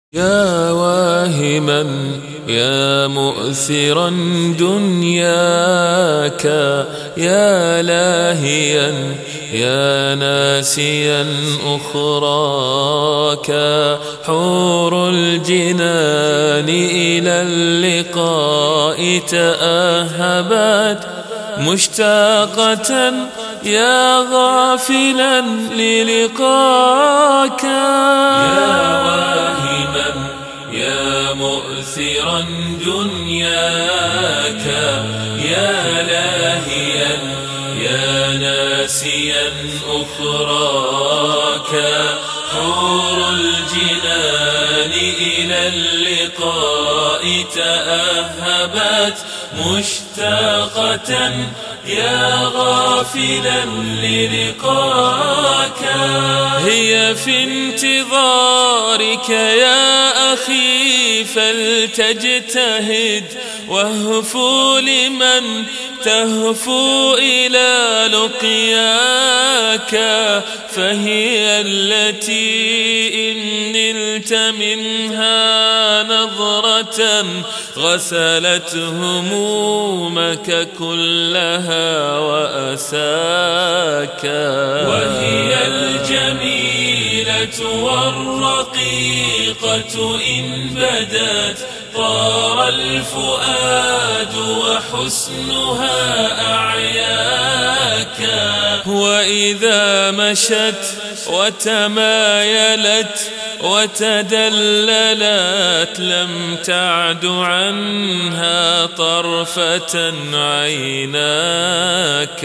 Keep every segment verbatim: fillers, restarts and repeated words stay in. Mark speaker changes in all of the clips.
Speaker 1: يا واهما يا مؤثرا دنياك، يا لاهيا يا ناسيا أخراك، حور الجنان إلى اللقاء تأهبت مشتاقة يا غافلا للقاك. يا واهما يا مؤثرا دنياك، يا لاهيا يا ناسيا أخراك، حور الجنان إلى اللقاء تأهبت مشتاقة يا غافلا للقاك. هي في انتظارك يا أخي فلتجتهد، واهفو لمن تهفو إلى لقياك، فهي التي إن نلت منها نظرة غسلت همومك كلها وأساك. وهي الجميلة والرقيقة إن بدت طار الفؤاد وحسنها أعياك، وإذا مشت وتمايلت وتدللت لم تعد عنها طرفة عيناك.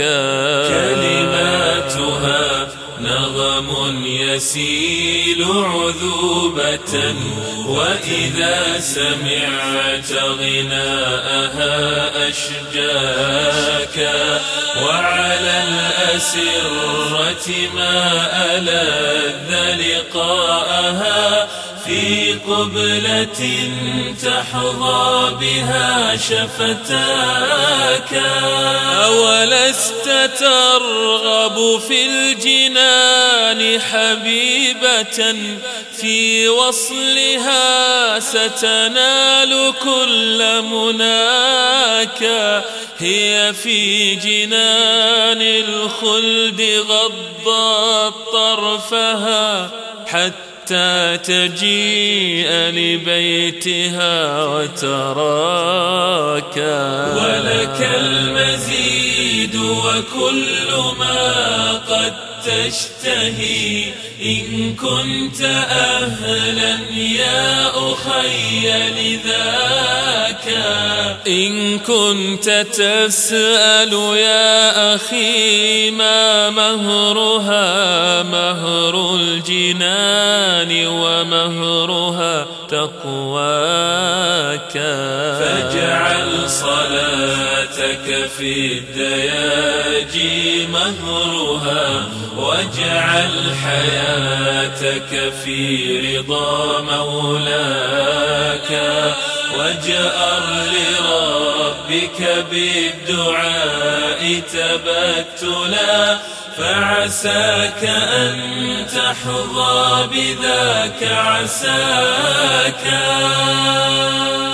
Speaker 1: كلماتها نغم يسيل عذوبة، وإذا سمعت غناءها أشجاك، وعلى الأسرة ما ألذ لقاءها في قبلة تحظى بها شفتاك. أولست ترغب في الجنان حبيبة، في وصلها ستنال كل مناك. هي في جنان الخلد غضت طرفها حتى تجيء لبيتها وتراك. ولك المزيد وكل ما قد تشتهي إن كنت أهلا يا أخي لذاك. إن كنت تسأل يا أخي ما مهرها، مهر الجنان ومهرها تقواك. فاجعل صلاتك في الدياجي مهرها، واجعل حياتك في رضا مولاك، واجأر لربك بالدعاء تبتلا، فعساك أن تحظى بذاك عساك.